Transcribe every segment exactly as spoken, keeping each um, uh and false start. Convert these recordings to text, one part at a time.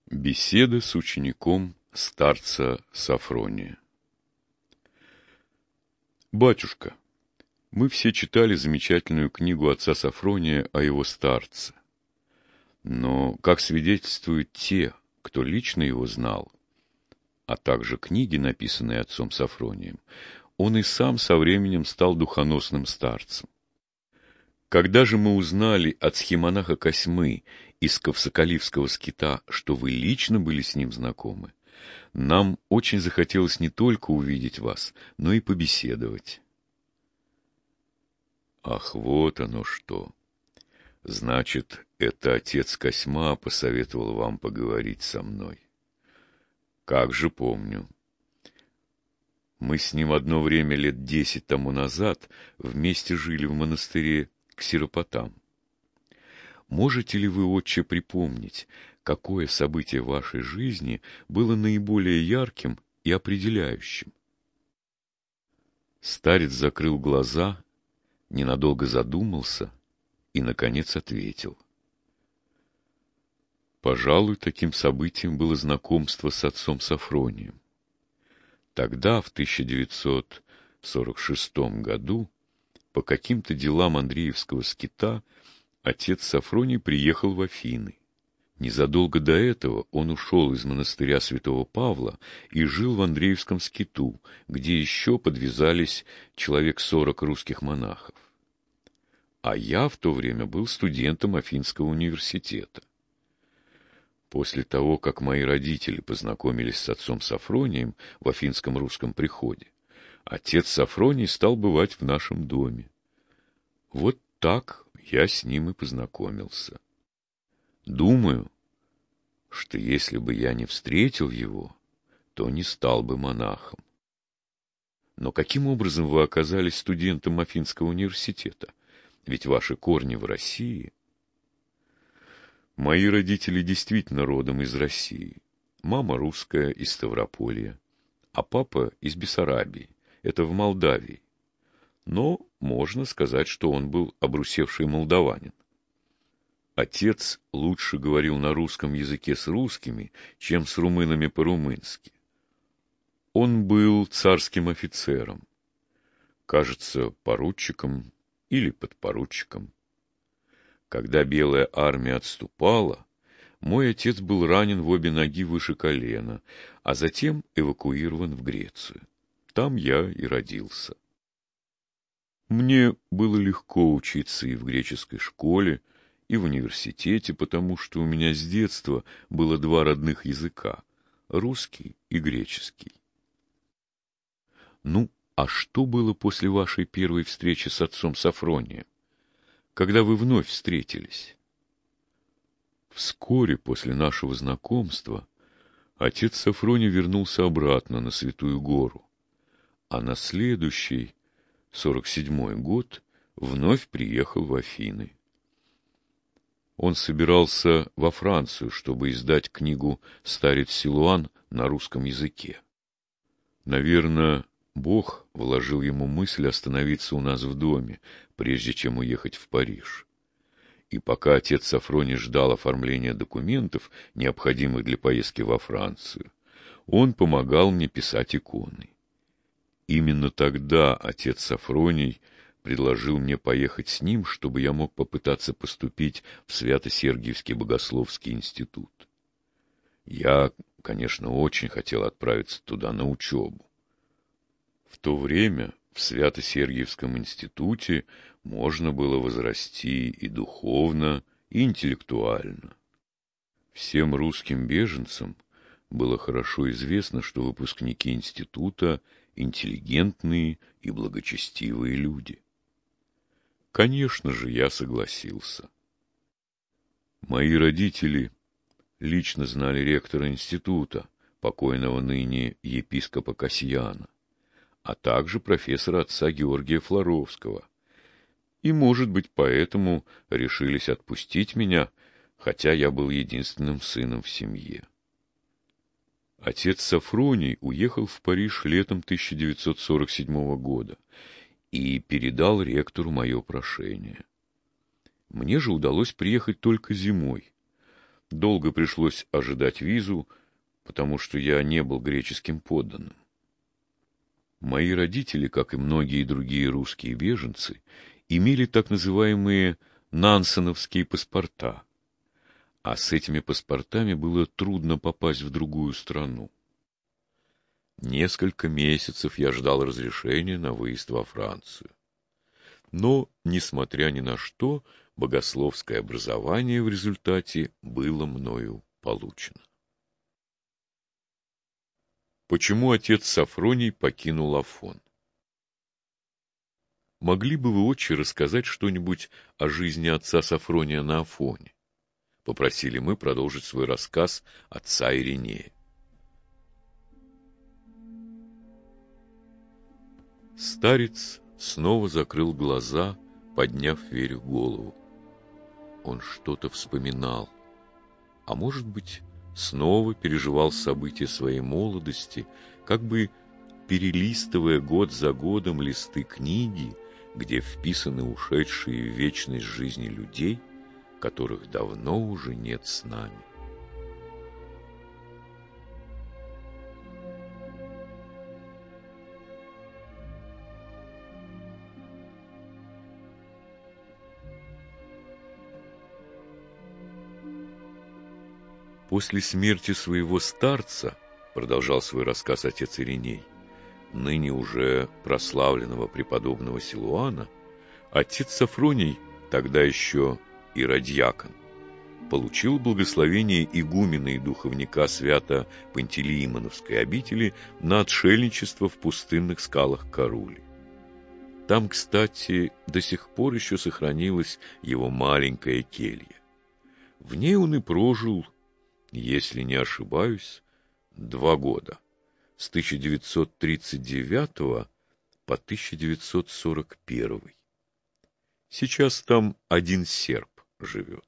Беседа с учеником старца Софрония. Батюшка, мы все читали замечательную книгу отца Софрония о его старце. Но, как свидетельствуют те, кто лично его знал, а также книги, написанные отцом Софронием, он и сам со временем стал духоносным старцем. Когда же мы узнали от схимонаха Косьмы из Ковсоколивского скита, что вы лично были с ним знакомы, нам очень захотелось не только увидеть вас, но и побеседовать. Ах, вот оно что! Значит, это отец Косьма посоветовал вам поговорить со мной. Как же помню. Мы с ним одно время лет десять тому назад вместе жили в монастыре Ксеропотам. Можете ли вы, отче, припомнить, какое событие в вашей жизни было наиболее ярким и определяющим? Старец закрыл глаза, ненадолго задумался и, наконец, ответил. Пожалуй, таким событием было знакомство с отцом Софронием. Тогда, в тысяча девятьсот сорок шестом году, по каким-то делам Андреевского скита, отец Софроний приехал в Афины. Незадолго до этого он ушел из монастыря святого Павла и жил в Андреевском скиту, где еще подвязались человек сорок русских монахов. А я в то время был студентом Афинского университета. После того, как мои родители познакомились с отцом Софронием в Афинском русском приходе, отец Софроний стал бывать в нашем доме. Вот так я с ним и познакомился. Думаю, что если бы я не встретил его, то не стал бы монахом. Но каким образом вы оказались студентом Афинского университета? Ведь ваши корни в России. Мои родители действительно родом из России. Мама русская, из Ставрополья, а папа из Бессарабии, это в Молдавии. Но можно сказать, что он был обрусевший молдаванин. Отец лучше говорил на русском языке с русскими, чем с румынами по-румынски. Он был царским офицером, кажется, поручиком или подпоручиком. Когда Белая армия отступала, мой отец был ранен в обе ноги выше колена, а затем эвакуирован в Грецию. Там я и родился. Мне было легко учиться и в греческой школе, и в университете, потому что у меня с детства было два родных языка — русский и греческий. Ну, а что было после вашей первой встречи с отцом Софронием, когда вы вновь встретились? Вскоре после нашего знакомства отец Софроний вернулся обратно на Святую Гору, а на следующий, сорок седьмой год, вновь приехал в Афины. Он собирался во Францию, чтобы издать книгу «Старец Силуан» на русском языке. Наверное, Бог вложил ему мысль остановиться у нас в доме, прежде чем уехать в Париж. И пока отец Софроний ждал оформления документов, необходимых для поездки во Францию, он помогал мне писать иконы. Именно тогда отец Софроний предложил мне поехать с ним, чтобы я мог попытаться поступить в Свято-Сергиевский богословский институт. Я, конечно, очень хотел отправиться туда на учебу. В то время в Свято-Сергиевском институте можно было возрасти и духовно, и интеллектуально. Всем русским беженцам было хорошо известно, что выпускники института — интеллигентные и благочестивые люди. Конечно же, я согласился. Мои родители лично знали ректора института, покойного ныне епископа Касьяна, а также профессора отца Георгия Флоровского, и, может быть, поэтому решились отпустить меня, хотя я был единственным сыном в семье. Отец Софроний уехал в Париж летом тысяча девятьсот сорок седьмого года и передал ректору мое прошение. Мне же удалось приехать только зимой, Долго пришлось ожидать визу, потому что я не был греческим подданным. Мои родители, как и многие другие русские беженцы, имели так называемые нансеновские паспорта, а с этими паспортами было трудно попасть в другую страну. Несколько месяцев я ждал разрешения на выезд во Францию. Но, несмотря ни на что, богословское образование в результате было мною получено. Почему отец Сафроний покинул Афон? Могли бы вы, отче, рассказать что-нибудь о жизни отца Сафрония на Афоне? Попросили мы продолжить свой рассказ отца Иринея. Старец снова закрыл глаза, подняв Верю голову. Он что-то вспоминал, а может быть, снова переживал события своей молодости, как бы перелистывая год за годом листы книги, где вписаны ушедшие в вечность жизни людей, которых давно уже нет с нами. После смерти своего старца, продолжал свой рассказ отец Ириней, ныне уже прославленного преподобного Силуана, отец Сафроний, тогда еще иродьякон, получил благословение игумена и духовника Свято-Пантелеимоновской обители на отшельничество в пустынных скалах Карули. Там, кстати, до сих пор еще сохранилась его маленькая келья. В ней он и прожил, если не ошибаюсь, два года, с тысяча девятьсот тридцать девятого по тысяча девятьсот сорок первый. Сейчас там один серб живет.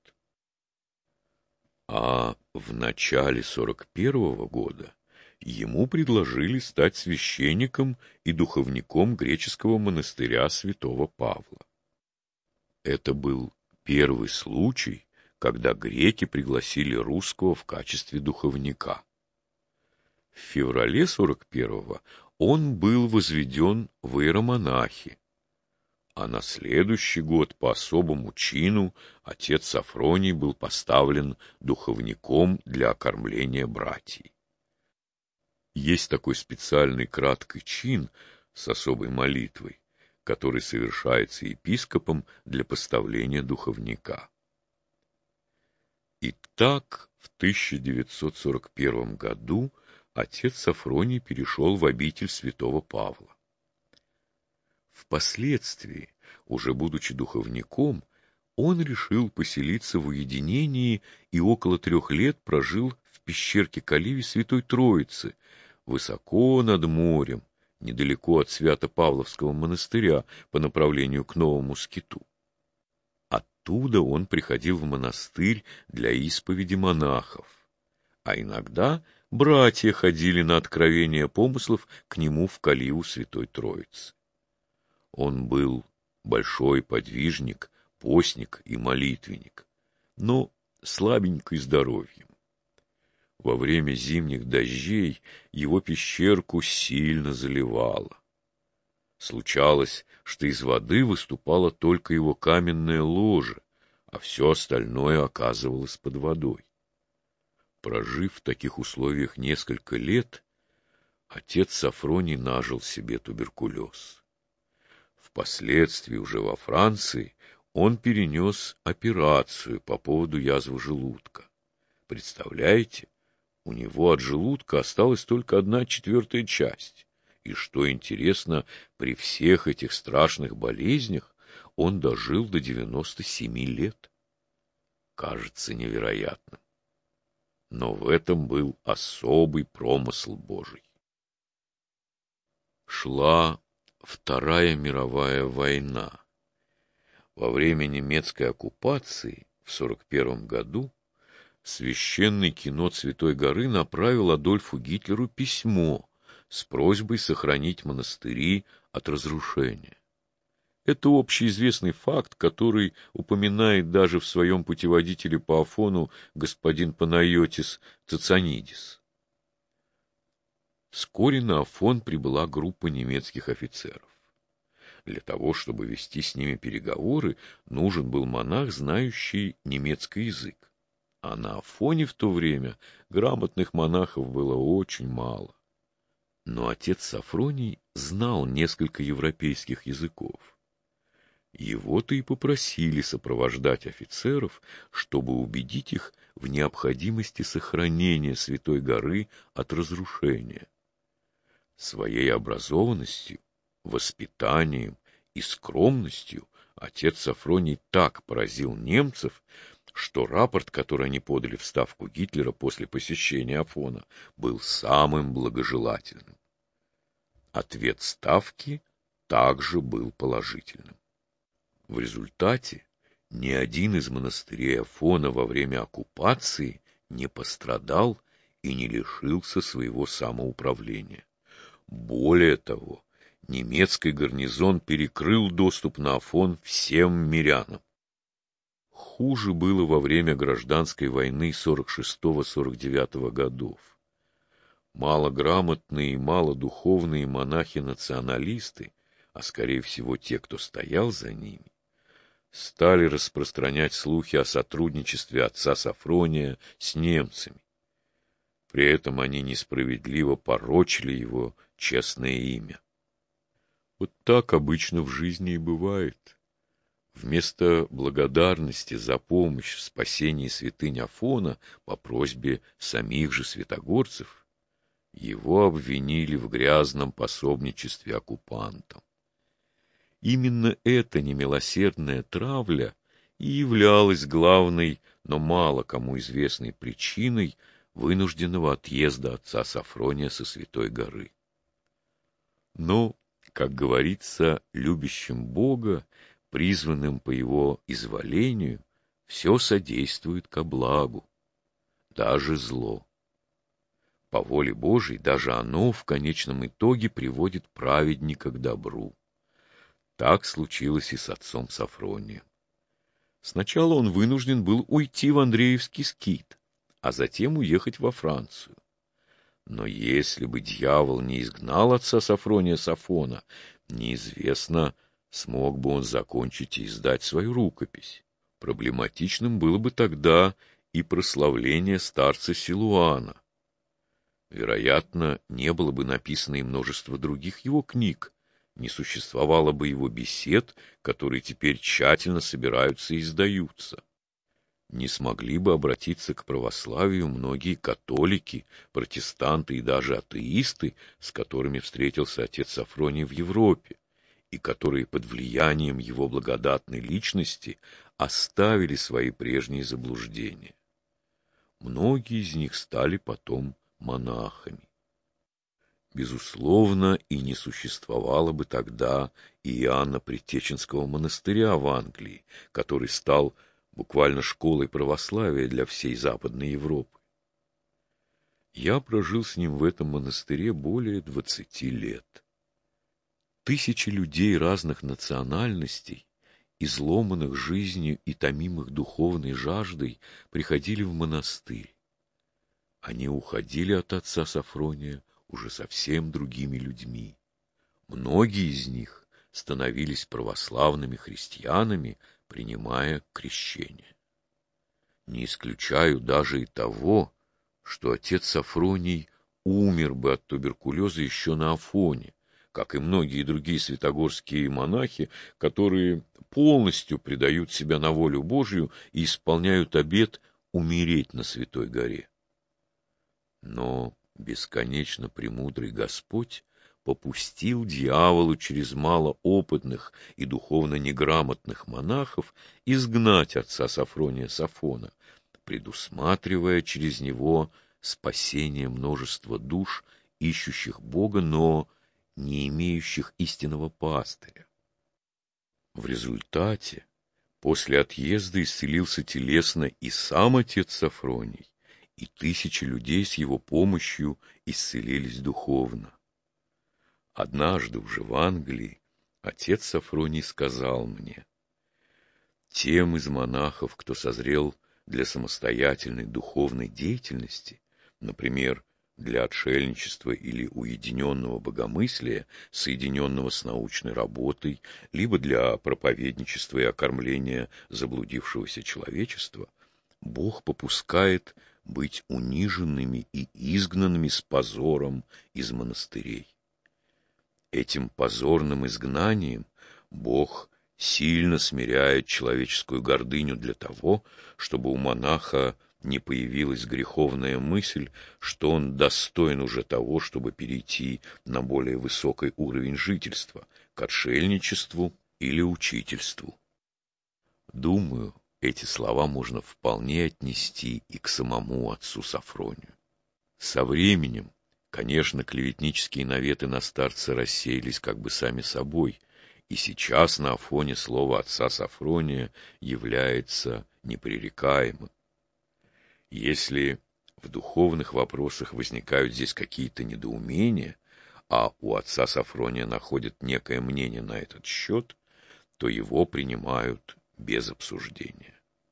А в начале сорок первого года ему предложили стать священником и духовником греческого монастыря святого Павла. Это был первый случай, когда греки пригласили русского в качестве духовника. В феврале сорок первого он был возведен в иеромонахи, а на следующий год по особому чину отец Сафроний был поставлен духовником для окормления братьев. Есть такой специальный краткий чин с особой молитвой, который совершается епископом для поставления духовника. Итак, в тысяча девятьсот сорок первом году отец Сафроний перешел в обитель святого Павла. Впоследствии, уже будучи духовником, он решил поселиться в уединении и около трех лет прожил в пещерке Каливи Святой Троицы, высоко над морем, недалеко от Свято-Павловского монастыря по направлению к Новому Скиту. Оттуда он приходил в монастырь для исповеди монахов, а иногда братья ходили на откровение помыслов к нему в Каливу Святой Троицы. Он был большой подвижник, постник и молитвенник, но слабенький здоровьем. Во время зимних дождей его пещерку сильно заливало. Случалось, что из воды выступало только его каменное ложе, а все остальное оказывалось под водой. Прожив в таких условиях несколько лет, отец Сафроний нажил себе туберкулез. Впоследствии уже во Франции он перенес операцию по поводу язвы желудка. Представляете, у него от желудка осталась только одна четвертая часть. И что интересно, при всех этих страшных болезнях он дожил до девяноста семи лет. Кажется невероятным. Но в этом был особый промысл Божий. Шла Вторая мировая война. Во время немецкой оккупации в сорок первом году Священный Кинот Святой Горы направил Адольфу Гитлеру письмо с просьбой сохранить монастыри от разрушения. Это общеизвестный факт, который упоминает даже в своем путеводителе по Афону господин Панайотис Цицанидис. Вскоре на Афон прибыла группа немецких офицеров. Для того, чтобы вести с ними переговоры, нужен был монах, знающий немецкий язык. А на Афоне в то время грамотных монахов было очень мало. Но отец Сафроний знал несколько европейских языков. Его-то и попросили сопровождать офицеров, чтобы убедить их в необходимости сохранения Святой горы от разрушения. Своей образованностью, воспитанием и скромностью отец Сафроний так поразил немцев, что рапорт, который они подали в ставку Гитлера после посещения Афона, был самым благожелательным. Ответ ставки также был положительным. В результате ни один из монастырей Афона во время оккупации не пострадал и не лишился своего самоуправления. Более того, немецкий гарнизон перекрыл доступ на Афон всем мирянам. Хуже было во время гражданской войны сорок шестого — сорок девятого годов. Малограмотные и малодуховные монахи-националисты, а скорее всего те, кто стоял за ними, стали распространять слухи о сотрудничестве отца Сафрония с немцами. При этом они несправедливо порочили его честное имя. Вот так обычно в жизни и бывает. Вместо благодарности за помощь в спасении святынь Афона по просьбе самих же святогорцев, его обвинили в грязном пособничестве оккупантам. Именно эта немилосердная травля и являлась главной, но мало кому известной причиной вынужденного отъезда отца Сафрония со Святой горы. Но, как говорится, любящим Бога, призванным по его изволению, все содействует ко благу, даже зло. По воле Божией даже оно в конечном итоге приводит праведника к добру. Так случилось и с отцом Сафронием. Сначала он вынужден был уйти в Андреевский скит, а затем уехать во Францию. Но если бы дьявол не изгнал отца Сафрония с Афона, неизвестно, смог бы он закончить и издать свою рукопись. Проблематичным было бы тогда и прославление старца Силуана. Вероятно, не было бы написано и множество других его книг, не существовало бы его бесед, которые теперь тщательно собираются и издаются. Не смогли бы обратиться к православию многие католики, протестанты и даже атеисты, с которыми встретился отец Сафроний в Европе, и которые под влиянием его благодатной личности оставили свои прежние заблуждения. Многие из них стали потом монахами. Безусловно, и не существовало бы тогда Иоанна Предтеченского монастыря в Англии, который стал буквально школой православия для всей Западной Европы. Я прожил с ним в этом монастыре более двадцати лет. Тысячи людей разных национальностей, изломанных жизнью и томимых духовной жаждой, приходили в монастырь. Они уходили от отца Сафрония уже совсем другими людьми. Многие из них становились православными христианами, принимая крещение. Не исключаю даже и того, что отец Сафроний умер бы от туберкулеза еще на Афоне, как и многие другие святогорские монахи, которые полностью предают себя на волю Божию и исполняют обет умереть на Святой горе. Но бесконечно премудрый Господь попустил дьяволу через малоопытных и духовно неграмотных монахов изгнать отца Сафрония с Афона, предусматривая через него спасение множества душ, ищущих Бога, но не имеющих истинного пастыря. В результате, после отъезда исцелился телесно и сам отец Сафроний, и тысячи людей с его помощью исцелились духовно. Однажды уже в Англии отец Сафроний сказал мне: тем из монахов, кто созрел для самостоятельной духовной деятельности, например, для отшельничества или уединенного богомыслия, соединенного с научной работой, либо для проповедничества и окормления заблудившегося человечества, Бог попускает быть униженными и изгнанными с позором из монастырей. Этим позорным изгнанием Бог сильно смиряет человеческую гордыню для того, чтобы у монаха не появилась греховная мысль, что он достоин уже того, чтобы перейти на более высокий уровень жительства, к отшельничеству или учительству. Думаю, эти слова можно вполне отнести и к самому отцу Сафронию. Со временем, конечно, клеветнические наветы на старца рассеялись как бы сами собой, и сейчас на Афоне слово отца Сафрония является непререкаемым. Если в духовных вопросах возникают здесь какие-то недоумения, а у отца Сафрония находят некое мнение на этот счет, то его принимают без обсуждения.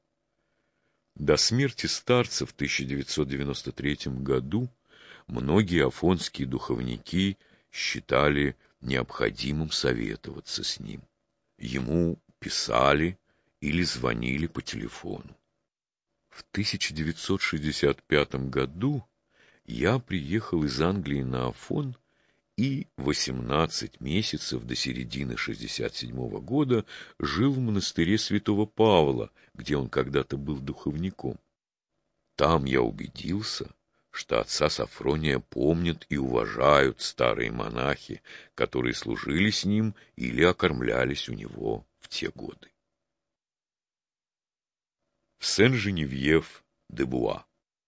До смерти старца в тысяча девятьсот девяносто третьем году многие афонские духовники считали необходимым советоваться с ним. Ему писали или звонили по телефону. В тысяча девятьсот шестьдесят пятом году я приехал из Англии на Афон и восемнадцать месяцев до середины шестьдесят седьмого года жил в монастыре святого Павла, где он когда-то был духовником. Там я убедился, что отца Сафрония помнят и уважают старые монахи, которые служили с ним или окормлялись у него в те годы. Сен-Женевьев-де-Буа.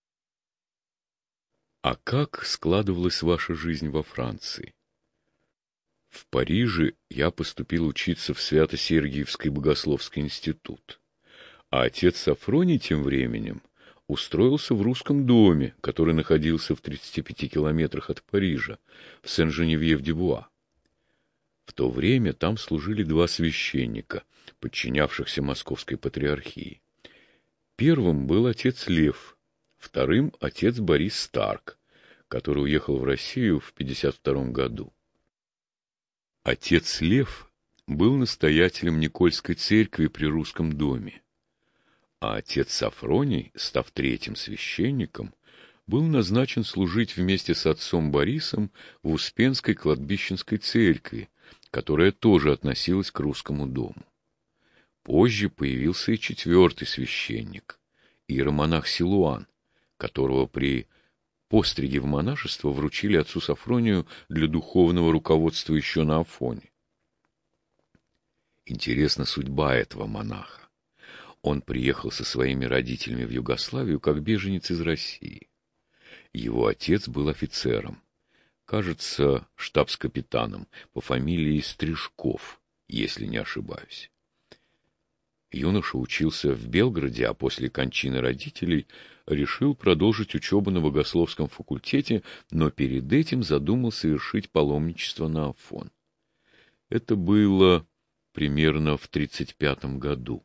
А как складывалась ваша жизнь во Франции? В Париже я поступил учиться в Свято-Сергиевский богословский институт, а отец Сафроний тем временем устроился в русском доме, который находился в тридцати пяти километрах от Парижа, в Сен-Женевьев-де-Буа. В то время там служили два священника, подчинявшихся Московской патриархии. Первым был отец Лев, вторым — отец Борис Старк, который уехал в Россию в пятьдесят втором году. Отец Лев был настоятелем Никольской церкви при русском доме, а отец Сафроний, став третьим священником, был назначен служить вместе с отцом Борисом в Успенской кладбищенской церкви, которая тоже относилась к русскому дому. Позже появился и четвертый священник, иеромонах Силуан, которого при постриге в монашество вручили отцу Сафронию для духовного руководства еще на Афоне. Интересна судьба этого монаха. Он приехал со своими родителями в Югославию как беженец из России. Его отец был офицером, кажется, штабс-капитаном по фамилии Стрижков, если не ошибаюсь. Юноша учился в Белграде, а после кончины родителей решил продолжить учебу на богословском факультете, но перед этим задумал совершить паломничество на Афон. Это было примерно в тридцать пятом году.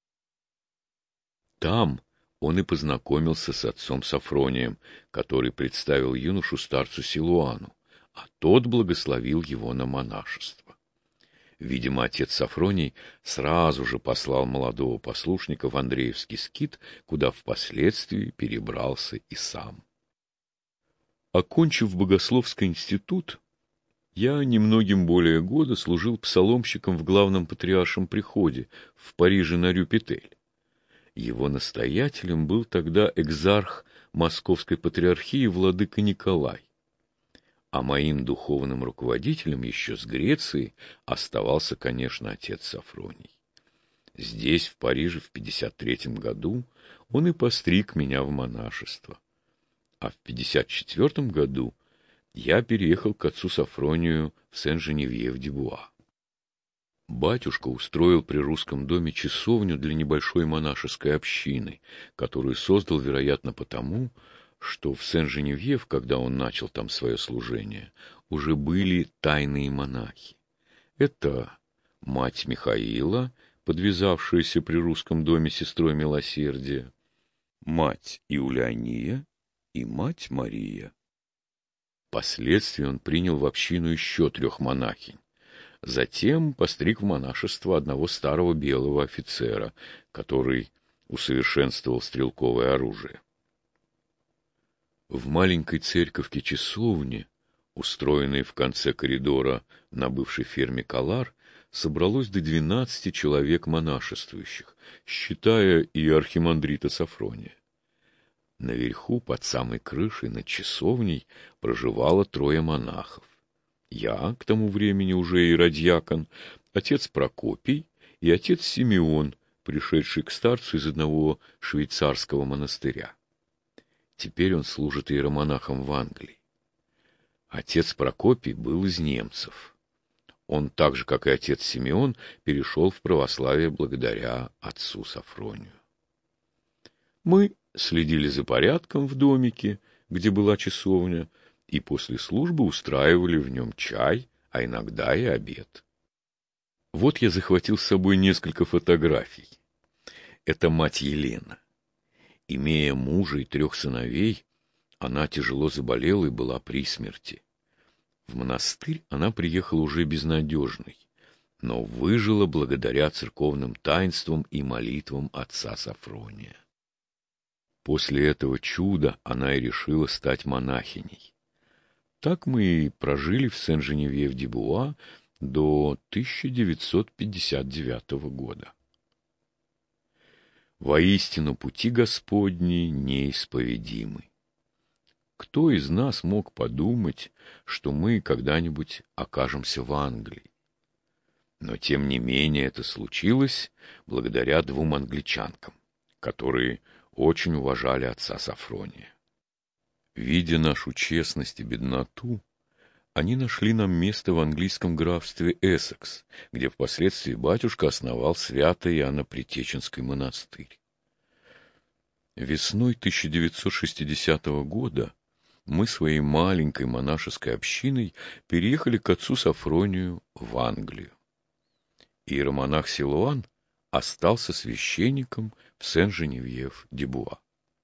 Там он и познакомился с отцом Сафронием, который представил юношу старцу Силуану, а тот благословил его на монашество. Видимо, отец Сафроний сразу же послал молодого послушника в Андреевский скит, куда впоследствии перебрался и сам. Окончив богословский институт, я немногим более года служил псаломщиком в главном патриаршем приходе в Париже на Рю-Петель. Его настоятелем был тогда экзарх Московской патриархии владыка Николай. А моим духовным руководителем еще с Греции оставался, конечно, отец Сафроний. Здесь, в Париже, в пятьдесят третьем году он и постриг меня в монашество. А в пятьдесят четвертом году я переехал к отцу Сафронию в Сен-Женевьев-де-Буа. Батюшка устроил при русском доме часовню для небольшой монашеской общины, которую создал, вероятно, потому, что в Сен-Женевьев, когда он начал там свое служение, уже были тайные монахи. Это мать Михаила, подвязавшаяся при русском доме сестрой милосердия, мать Иуляния и мать Мария. Впоследствии он принял в общину еще трех монахинь. Затем постриг в монашество одного старого белого офицера, который усовершенствовал стрелковое оружие. В маленькой церковке-часовне, устроенной в конце коридора на бывшей ферме Калар, собралось до двенадцати человек монашествующих, считая и архимандрита Сафрония. Наверху, под самой крышей, над часовней, проживало трое монахов. Я, к тому времени уже иродьякон, отец Прокопий и отец Симеон, пришедший к старцу из одного швейцарского монастыря. Теперь он служит иеромонахом в Англии. Отец Прокопий был из немцев. Он, так же, как и отец Симеон, перешел в православие благодаря отцу Сафронию. Мы следили за порядком в домике, где была часовня, и после службы устраивали в нем чай, а иногда и обед. Вот я захватил с собой несколько фотографий. Это мать Елена. Имея мужа и трех сыновей, она тяжело заболела и была при смерти. В монастырь она приехала уже безнадежной, но выжила благодаря церковным таинствам и молитвам отца Сафрония. После этого чуда она и решила стать монахиней. Так мы и прожили в Сен-Женевьев-де-Буа до тысяча девятьсот пятьдесят девятого года. Воистину, пути Господни неисповедимы. Кто из нас мог подумать, что мы когда-нибудь окажемся в Англии? Но, тем не менее, это случилось благодаря двум англичанкам, которые очень уважали отца Сафрония. Видя нашу честность и бедноту, они нашли нам место в английском графстве Эссекс, где впоследствии батюшка основал Свято-Иоанно-Притеченский монастырь. Весной тысяча девятьсот шестидесятого года мы своей маленькой монашеской общиной переехали к отцу Сафронию в Англию. Иеромонах Силуан остался священником в Сен-Женевьев-де-Буа.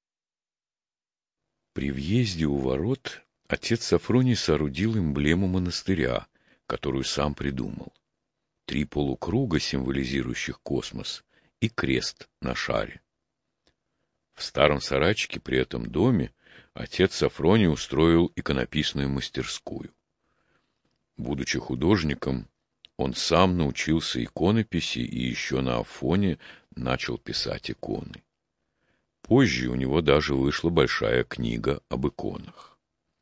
При въезде у ворот отец Сафроний соорудил эмблему монастыря, которую сам придумал. Три полукруга, символизирующих космос, и крест на шаре. В старом сарайчике при этом доме отец Сафроний устроил иконописную мастерскую. Будучи художником, он сам научился иконописи и еще на Афоне начал писать иконы. Позже у него даже вышла большая книга об иконах.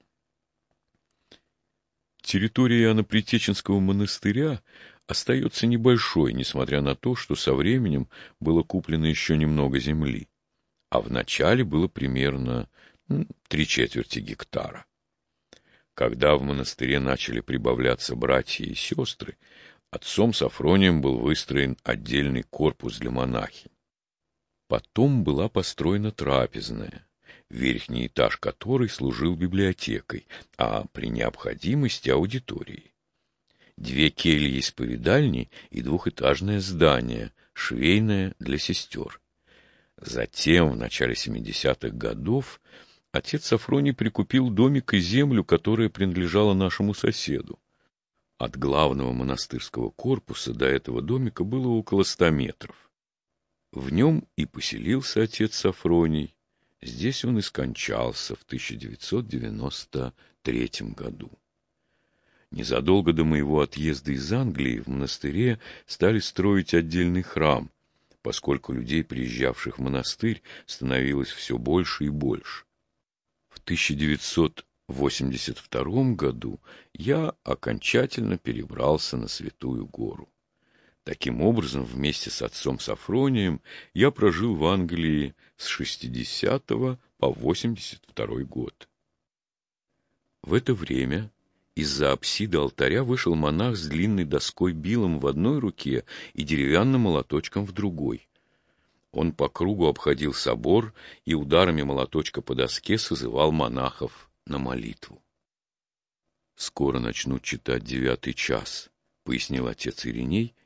Территория Иоанно-Притеченского монастыря остается небольшой, несмотря на то, что со временем было куплено еще немного земли, а в начале было примерно три четверти гектара. Когда в монастыре начали прибавляться братья и сестры, отцом Сафронием был выстроен отдельный корпус для монахинь. Потом была построена трапезная, верхний этаж которой служил библиотекой, а при необходимости аудиторией. Две кельи исповедальни и двухэтажное здание, швейное для сестер. Затем, в начале семидесятых годов, отец Сафроний прикупил домик и землю, которая принадлежала нашему соседу. От главного монастырского корпуса до этого домика было около ста метров. В нем и поселился отец Сафроний. Здесь он и скончался в тысяча девятьсот девяносто третьем году. Незадолго до моего отъезда из Англии в монастыре стали строить отдельный храм, поскольку людей, приезжавших в монастырь, становилось все больше и больше. В тысяча девятьсот восемьдесят втором году я окончательно перебрался на Святую Гору. Таким образом, вместе с отцом Сафронием я прожил в Англии с шестидесятого по восемьдесят второй год. В это время из-за апсиды алтаря вышел монах с длинной доской билом в одной руке и деревянным молоточком в другой. Он по кругу обходил собор и ударами молоточка по доске созывал монахов на молитву. «Скоро начнут читать девятый час», — пояснил отец Ириней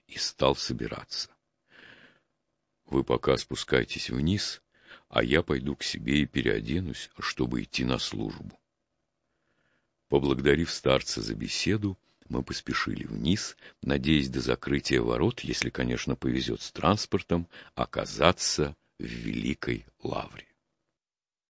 и стал собираться. Вы пока спускайтесь вниз, а я пойду к себе и переоденусь, чтобы идти на службу. Поблагодарив старца за беседу, мы поспешили вниз, надеясь до закрытия ворот, если, конечно, повезет с транспортом, оказаться в Великой Лавре.